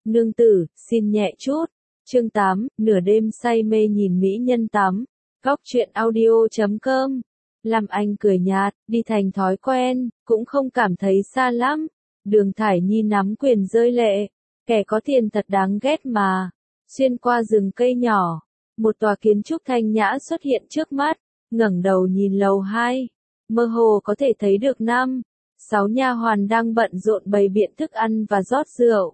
Nương tử, xin nhẹ chút. Chương 8, nửa đêm say mê nhìn mỹ nhân tắm. Góc truyện audio.com. Lam Anh cười nhạt, đi thành thói quen, cũng không cảm thấy xa lắm. Đường Thải Nhi nắm quyền rơi lệ. Kẻ có tiền thật đáng ghét mà. Xuyên qua rừng cây nhỏ, một tòa kiến trúc thanh nhã xuất hiện trước mắt, ngẩng đầu nhìn lầu 2. Mơ hồ có thể thấy được 5-6 nha hoàn đang bận rộn bày biện thức ăn và rót rượu.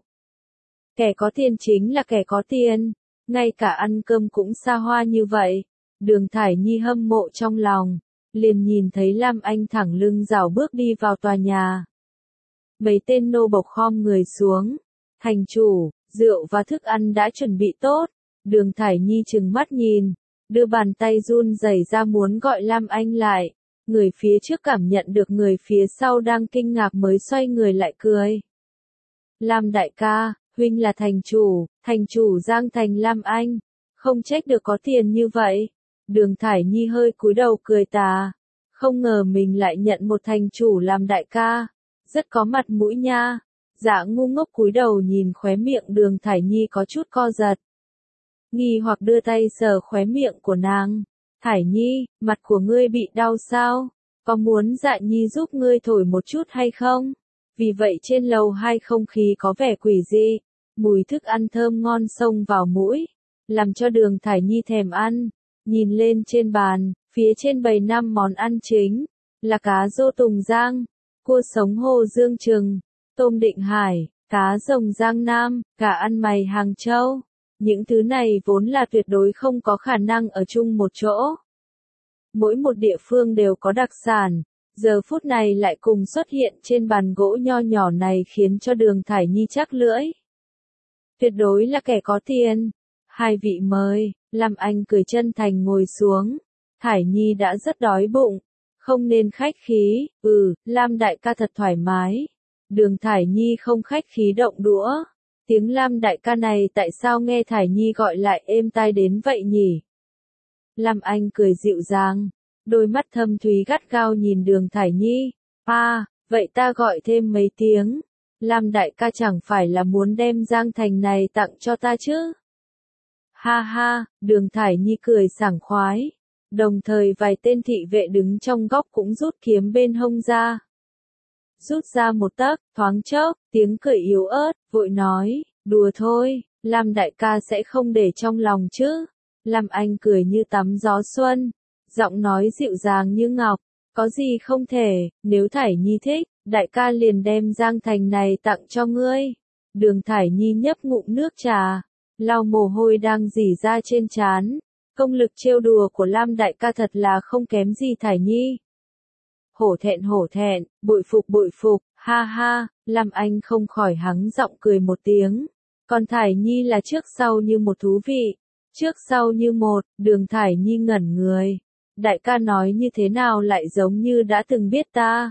Kẻ có tiền chính là kẻ có tiền, ngay cả ăn cơm cũng xa hoa như vậy. Đường Thải Nhi hâm mộ trong lòng, liền nhìn thấy Lam Anh thẳng lưng rảo bước đi vào tòa nhà. Mấy tên nô bộc khom người xuống. Thành chủ, rượu và thức ăn đã chuẩn bị tốt. Đường Thải Nhi trừng mắt nhìn, đưa bàn tay run rẩy ra muốn gọi Lam Anh lại. Người phía trước cảm nhận được người phía sau đang kinh ngạc mới xoay người lại cười. Lam đại ca, huynh là thành chủ Giang Thành Lam Anh. Không trách được có tiền như vậy. Đường Thải Nhi hơi cúi đầu cười tà. Không ngờ mình lại nhận một thành chủ làm đại ca. Rất có mặt mũi nha. Dạ ngu ngốc cúi đầu nhìn khóe miệng Đường Thải Nhi có chút co giật. Nghi hoặc đưa tay sờ khóe miệng của nàng. Thải Nhi, mặt của ngươi bị đau sao? Có muốn Dạ Nhi giúp ngươi thổi một chút hay không? Vì vậy trên lầu 2 không khí có vẻ quỷ dị. Mùi thức ăn thơm ngon xông vào mũi, làm cho Đường Thải Nhi thèm ăn. Nhìn lên trên bàn, phía trên bày 5 món ăn chính, là cá rô Tùng Giang, cua sống hồ Dương Trừng, tôm Định Hải, cá rồng Giang Nam, cả ăn mày Hàng Châu. Những thứ này vốn là tuyệt đối không có khả năng ở chung một chỗ. Mỗi một địa phương đều có đặc sản, giờ phút này lại cùng xuất hiện trên bàn gỗ nho nhỏ này khiến cho Đường Thải Nhi chắc lưỡi. Tuyệt đối là kẻ có tiền. Hai vị mời. Lam Anh cười chân thành ngồi xuống. Thải Nhi đã rất đói bụng, không nên khách khí. Lam đại ca thật thoải mái. Đường Thải Nhi không khách khí động đũa. Tiếng Lam đại ca này tại sao nghe Thải Nhi gọi lại êm tai đến vậy nhỉ? Lam Anh cười dịu dàng, đôi mắt thâm thúy gắt gao nhìn Đường Thải Nhi. Vậy ta gọi thêm mấy tiếng. Lam đại ca chẳng phải là muốn đem Giang Thành này tặng cho ta chứ? Ha ha, Đường Thải Nhi cười sảng khoái. Đồng thời vài tên thị vệ đứng trong góc cũng rút kiếm bên hông ra. Rút ra một tấc, thoáng chốc, tiếng cười yếu ớt, vội nói, đùa thôi, Lam đại ca sẽ không để trong lòng chứ. Lam Anh cười như tắm gió xuân, giọng nói dịu dàng như ngọc, có gì không thể, nếu Thải Nhi thích, đại ca liền đem Giang Thành này tặng cho ngươi. Đường Thải Nhi nhấp ngụm nước trà, lau mồ hôi đang rỉ ra trên trán. Công lực trêu đùa của Lam đại ca thật là không kém gì Thải Nhi. Hổ thẹn, bội phục, ha ha. Lam Anh không khỏi hắng giọng cười một tiếng. Còn Thải Nhi là trước sau như một thú vị. Trước sau như một. Đường Thải Nhi ngẩn người. Đại ca nói như thế nào lại giống như đã từng biết ta.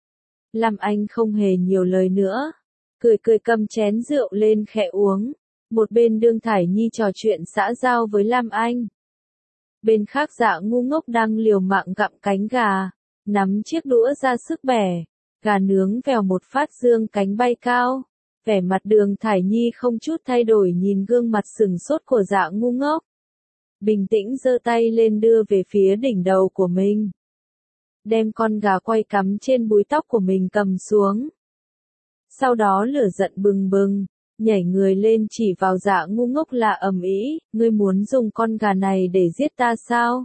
Lam Anh không hề nhiều lời nữa. Cười cầm chén rượu lên khẽ uống. Một bên Đường Thải Nhi trò chuyện xã giao với Lam Anh. Bên khác Dạ ngu ngốc đang liều mạng gặm cánh gà, nắm chiếc đũa ra sức bẻ. Gà nướng vèo một phát dương cánh bay cao. Vẻ mặt Đường Thải Nhi không chút thay đổi nhìn gương mặt sừng sốt của Dạ ngu ngốc. Bình tĩnh giơ tay lên đưa về phía đỉnh đầu của mình. Đem con gà quay cắm trên búi tóc của mình cầm xuống. Sau đó lửa giận bừng bừng, nhảy người lên chỉ vào Dạ ngu ngốc là ầm ĩ, ngươi muốn dùng con gà này để giết ta sao?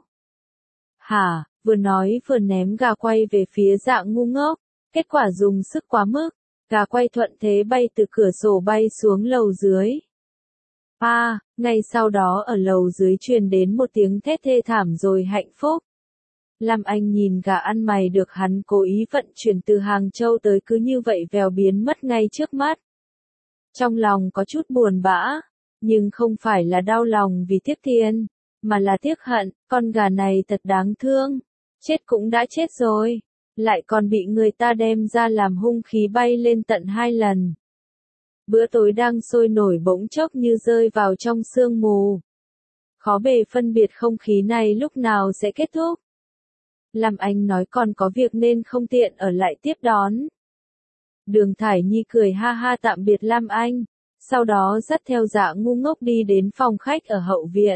Hả, vừa nói vừa ném gà quay về phía Dạ ngu ngốc, kết quả dùng sức quá mức, gà quay thuận thế bay từ cửa sổ bay xuống lầu dưới. Ngay sau đó ở lầu dưới truyền đến một tiếng thét thê thảm rồi hạnh phúc. Lam Anh nhìn gà ăn mày được hắn cố ý vận chuyển từ Hàng Châu tới cứ như vậy vèo biến mất ngay trước mắt. Trong lòng có chút buồn bã, nhưng không phải là đau lòng vì tiếc tiền, mà là tiếc hận, con gà này thật đáng thương, chết cũng đã chết rồi, lại còn bị người ta đem ra làm hung khí bay lên tận 2 lần. Bữa tối đang sôi nổi bỗng chốc như rơi vào trong sương mù. Khó bề phân biệt không khí này lúc nào sẽ kết thúc. Lam Anh nói còn có việc nên không tiện ở lại tiếp đón. Đường Thải Nhi cười ha ha tạm biệt Lam Anh, sau đó dắt theo Dạ Ngu Ngốc đi đến phòng khách ở hậu viện.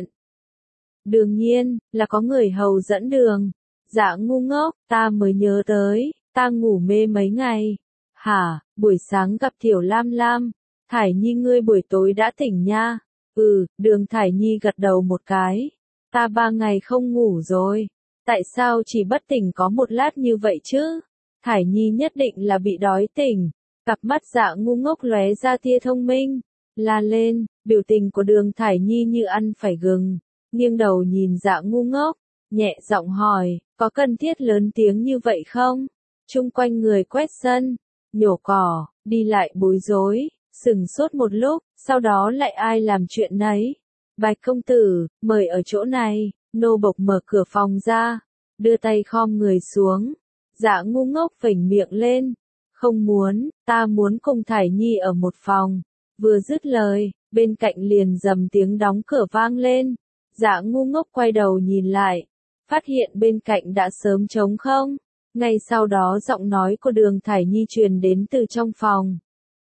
Đương nhiên, là có người hầu dẫn đường. Dạ Ngu Ngốc, ta mới nhớ tới, ta ngủ mê mấy ngày. Hả, buổi sáng gặp Tiểu Lam Lam, Thải Nhi ngươi buổi tối đã tỉnh nha. Đường Thải Nhi gật đầu một cái. Ta 3 ngày không ngủ rồi. Tại sao chỉ bất tỉnh có một lát như vậy chứ? Thải Nhi nhất định là bị đói tỉnh. Cặp mắt Dạ Ngu Ngốc lóe ra tia thông minh. La lên, biểu tình của đường Thải Nhi như ăn phải gừng. Nghiêng đầu nhìn Dạ Ngu Ngốc, nhẹ giọng hỏi, có cần thiết lớn tiếng như vậy không? Chung quanh người quét sân, nhổ cỏ, đi lại bối rối, sừng sốt một lúc, sau đó lại ai làm chuyện nấy. Bạch công tử, mời ở chỗ này, nô bộc mở cửa phòng ra, đưa tay khom người xuống. Dạ Ngu Ngốc phỉnh miệng lên, không muốn, ta muốn cùng Thải Nhi ở một phòng. Vừa dứt lời, bên cạnh liền dầm tiếng đóng cửa vang lên. Dạ Ngu Ngốc quay đầu nhìn lại, phát hiện bên cạnh đã sớm trống không. Ngay sau đó giọng nói của đường Thải Nhi truyền đến từ trong phòng.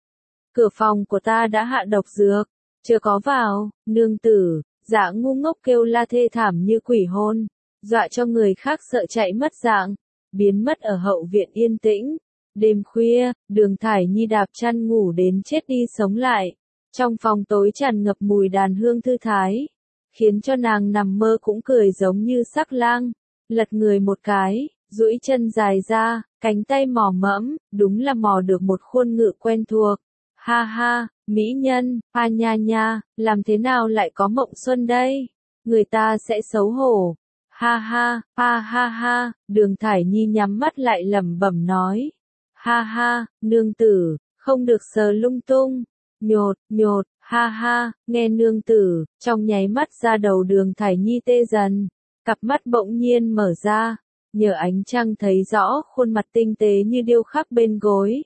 Cửa phòng của ta đã hạ độc dược, chưa có vào, nương tử. Dạ Ngu Ngốc kêu la thê thảm như quỷ hồn, dọa cho người khác sợ chạy mất dạng, biến mất ở hậu viện yên tĩnh. Đêm khuya, đường Thải Nhi đạp chăn ngủ đến chết đi sống lại. Trong phòng tối tràn ngập mùi đàn hương thư thái, khiến cho nàng nằm mơ cũng cười giống như sắc lang. Lật người một cái, duỗi chân dài ra, cánh tay mò mẫm, đúng là mò được một khuôn ngựa quen thuộc. Ha ha, mỹ nhân, ha nha nha, làm thế nào lại có mộng xuân đây? Người ta sẽ xấu hổ. Ha ha, ha ha ha, đường Thải Nhi nhắm mắt lại lẩm bẩm nói. Ha ha, nương tử, không được sờ lung tung. Nhột, nhột, ha ha, nghe nương tử, trong nháy mắt ra đầu đường Thải Nhi tê dần. Cặp mắt bỗng nhiên mở ra, nhờ ánh trăng thấy rõ khuôn mặt tinh tế như điêu khắc bên gối.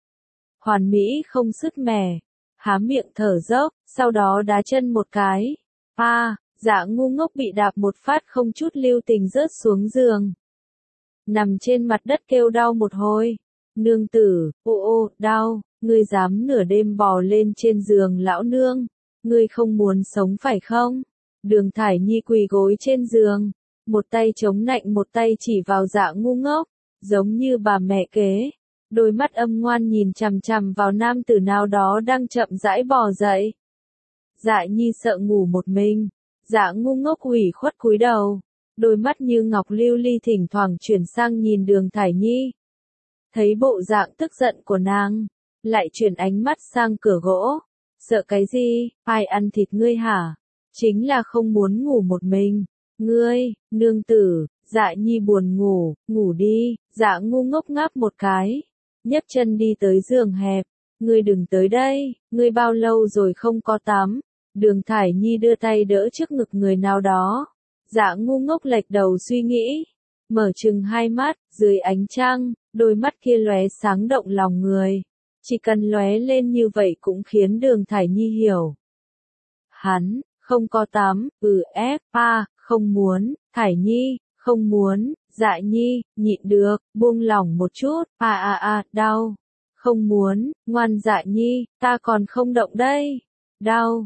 Hoàn mỹ không sứt mẻ, há miệng thở dốc, sau đó đá chân một cái. Dạ Ngu Ngốc bị đạp một phát không chút lưu tình rớt xuống giường. Nằm trên mặt đất kêu đau một hồi. Nương tử, ô, đau, ngươi dám nửa đêm bò lên trên giường lão nương. Ngươi không muốn sống phải không? Đường Thải Nhi quỳ gối trên giường, một tay chống nạnh một tay chỉ vào Dạ Ngu Ngốc, giống như bà mẹ kế. Đôi mắt âm ngoan nhìn chằm chằm vào nam tử nào đó đang chậm rãi bò dậy. Dạ Nhi sợ ngủ một mình. Dạ Ngu Ngốc ủy khuất cúi đầu, đôi mắt như ngọc lưu ly thỉnh thoảng chuyển sang nhìn đường Thải Nhi. Thấy bộ dạng tức giận của nàng, lại chuyển ánh mắt sang cửa gỗ. Sợ cái gì, ai ăn thịt ngươi hả? Chính là không muốn ngủ một mình. Ngươi, nương tử, Dạ Nhi buồn ngủ, ngủ đi. Dạ Ngu Ngốc ngáp một cái, nhấc chân đi tới giường hẹp. Ngươi đừng tới đây, ngươi bao lâu rồi không có tắm? Đường Thải Nhi đưa tay đỡ trước ngực người nào đó. Dạ Ngu Ngốc lệch đầu suy nghĩ, mở trừng hai mắt, dưới ánh trăng, đôi mắt kia lóe sáng động lòng người. Chỉ cần lóe lên như vậy cũng khiến đường Thải Nhi hiểu. Hắn, không có tắm, không muốn, Thải Nhi, không muốn, Dạ Nhi, nhịn được, buông lỏng một chút, đau. Không muốn, ngoan Dạ Nhi, ta còn không động đây. Đau,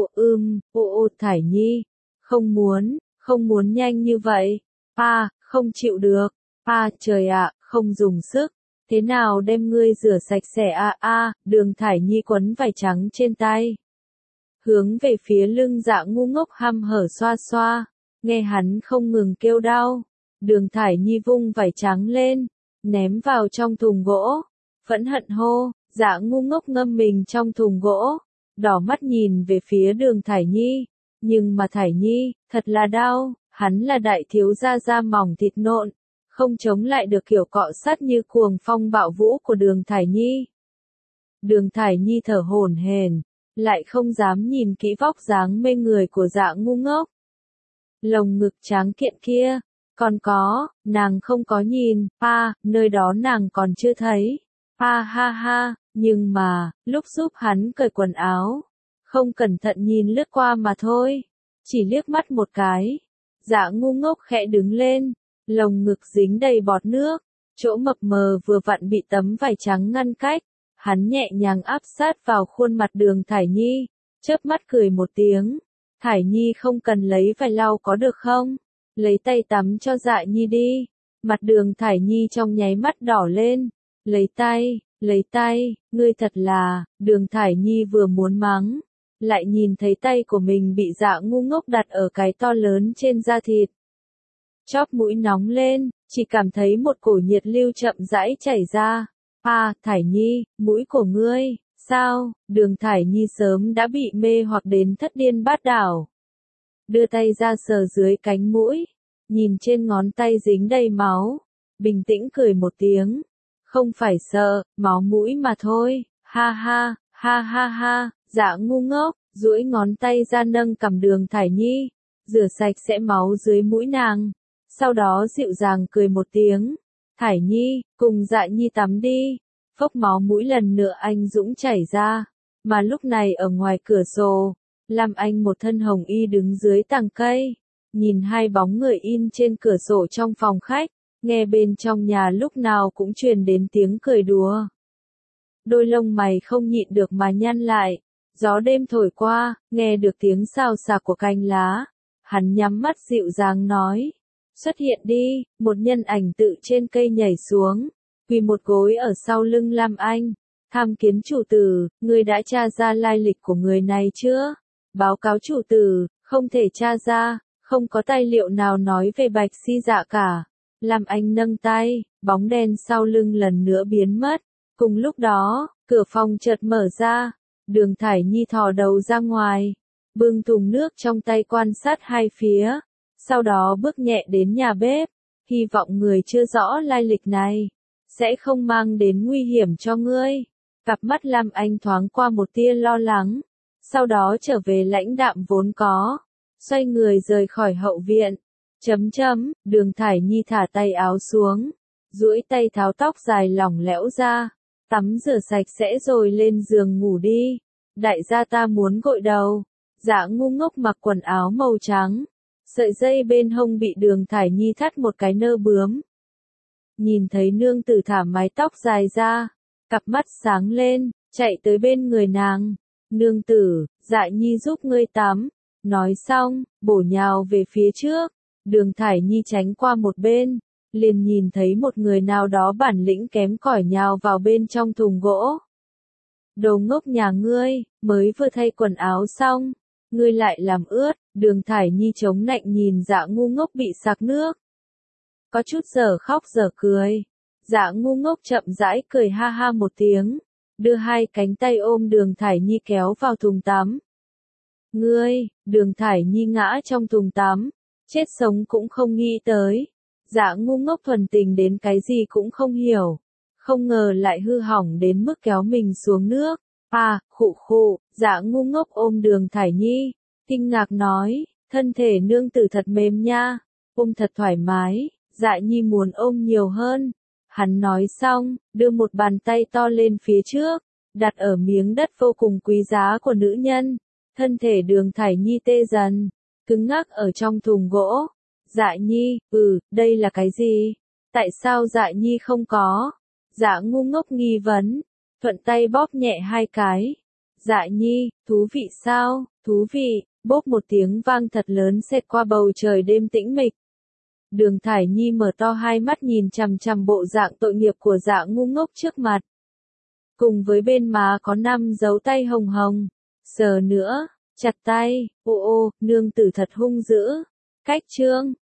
Thải Nhi, không muốn nhanh như vậy. Không chịu được. Trời ạ, không dùng sức. Thế nào đem ngươi rửa sạch sẽ đường Thải Nhi quấn vải trắng trên tay. Hướng về phía lưng Dạ Ngu Ngốc hăm hở xoa xoa. Nghe hắn không ngừng kêu đau. Đường Thải Nhi vung vải trắng lên, ném vào trong thùng gỗ. Phẫn hận hô, Dạ Ngu Ngốc ngâm mình trong thùng gỗ. Đỏ mắt nhìn về phía đường Thải Nhi. Nhưng mà Thải Nhi, thật là đau, hắn là đại thiếu gia da mỏng thịt nộn, không chống lại được kiểu cọ sát như cuồng phong bạo vũ của đường Thải Nhi. Đường Thải Nhi thở hổn hển, lại không dám nhìn kỹ vóc dáng mê người của Dạ Ngu Ngốc. Lồng ngực tráng kiện kia, còn có, nàng không có nhìn, nơi đó nàng còn chưa thấy. Nhưng mà, lúc giúp hắn cởi quần áo, không cẩn thận nhìn lướt qua mà thôi, chỉ liếc mắt một cái. Dạ Ngu Ngốc khẽ đứng lên, lồng ngực dính đầy bọt nước, chỗ mập mờ vừa vặn bị tấm vải trắng ngăn cách, Hắn nhẹ nhàng áp sát vào khuôn mặt Đường Thải Nhi, chớp mắt cười một tiếng. Thải Nhi không cần lấy vải lau có được không? Lấy tay tắm cho Dạ Nhi đi. Mặt Đường Thải Nhi trong nháy mắt đỏ lên. Lấy tay, ngươi thật là, Đường Thải Nhi vừa muốn mắng. Lại nhìn thấy tay của mình bị Dạ ngu ngốc đặt ở cái to lớn trên da thịt. Chóp mũi nóng lên, chỉ cảm thấy một cổ nhiệt lưu chậm rãi chảy ra. Thải Nhi, mũi của ngươi, sao? Đường Thải Nhi sớm đã bị mê hoặc đến thất điên bát đảo. Đưa tay ra sờ dưới cánh mũi, nhìn trên ngón tay dính đầy máu, bình tĩnh cười một tiếng. Không phải sợ, máu mũi mà thôi, ha ha, Dạ ngu ngốc, duỗi ngón tay ra nâng cằm Đường Thải Nhi, rửa sạch sẽ máu dưới mũi nàng. Sau đó dịu dàng cười một tiếng. Thải Nhi, cùng Dạ Nhi tắm đi. Phốc máu mũi lần nữa anh dũng chảy ra. Mà lúc này ở ngoài cửa sổ, Lam Anh một thân hồng y đứng dưới tàng cây. Nhìn hai bóng người in trên cửa sổ trong phòng khách. Nghe bên trong nhà lúc nào cũng truyền đến tiếng cười đùa. Đôi lông mày không nhịn được mà nhăn lại. Gió đêm thổi qua, nghe được tiếng xào xạc của cành lá. Hắn nhắm mắt dịu dàng nói. Xuất hiện đi, một nhân ảnh tự trên cây nhảy xuống, quỳ một gối ở sau lưng Lam Anh. Tham kiến chủ tử, ngươi đã tra ra lai lịch của người này chưa? Báo cáo chủ tử, không thể tra ra, không có tài liệu nào nói về Bạch Si Dạ cả. Lam Anh nâng tay, bóng đen sau lưng lần nữa biến mất. Cùng lúc đó, cửa phòng chợt mở ra, Đường Thải Nhi thò đầu ra ngoài, bưng thùng nước trong tay quan sát hai phía. Sau đó bước nhẹ đến nhà bếp, hy vọng người chưa rõ lai lịch này sẽ không mang đến nguy hiểm cho ngươi. Cặp mắt Lam Anh thoáng qua một tia lo lắng, sau đó trở về lãnh đạm vốn có, xoay người rời khỏi hậu viện. Đường Thải Nhi thả tay áo xuống, duỗi tay tháo tóc dài lỏng lẻo ra, tắm rửa sạch sẽ rồi lên giường ngủ đi. Đại gia ta muốn gội đầu. Dạ ngu ngốc mặc quần áo màu trắng. Sợi dây bên hông bị Đường Thải Nhi thắt một cái nơ bướm. Nhìn thấy nương tử thả mái tóc dài ra, cặp mắt sáng lên, chạy tới bên người nàng. Nương tử, Dạ Nhi giúp ngươi tắm. Nói xong, bổ nhào về phía trước. Đường Thải Nhi tránh qua một bên, liền nhìn thấy một người nào đó bản lĩnh kém cỏi nhào vào bên trong thùng gỗ. Đồ ngốc nhà ngươi, mới vừa thay quần áo xong, ngươi lại làm ướt. Đường Thải Nhi chống nạnh nhìn Dạ ngu ngốc bị sặc nước. Có chút giờ khóc giờ cười. Dạ ngu ngốc chậm rãi cười ha ha một tiếng, đưa hai cánh tay ôm Đường Thải Nhi kéo vào thùng tắm. Ngươi, Đường Thải Nhi ngã trong thùng tắm, chết sống cũng không nghĩ tới. Dạ ngu ngốc thuần tình đến cái gì cũng không hiểu, không ngờ lại hư hỏng đến mức kéo mình xuống nước. Khụ, Dạ ngu ngốc ôm Đường Thải Nhi, kinh ngạc nói, thân thể nương tử thật mềm nha, ôm thật thoải mái. Dạ Nhi muốn ôm nhiều hơn. Hắn nói xong, đưa một bàn tay to lên phía trước, đặt ở miếng đất vô cùng quý giá của nữ nhân. Thân thể Đường Thải Nhi tê dần, cứng ngắc ở trong thùng gỗ. Dạ Nhi, đây là cái gì? Tại sao Dạ Nhi không có? Dạ ngu ngốc nghi vấn, thuận tay bóp nhẹ hai cái. Dạ Nhi, thú vị sao? Thú vị. Bốp một tiếng vang thật lớn xẹt qua bầu trời đêm tĩnh mịch. Đường Thải Nhi mở to hai mắt nhìn chằm chằm bộ dạng tội nghiệp của Dạ ngu ngốc trước mặt. Cùng với bên má có 5 dấu tay hồng hồng. Sờ nữa, chặt tay, nương tử thật hung dữ. Cách chương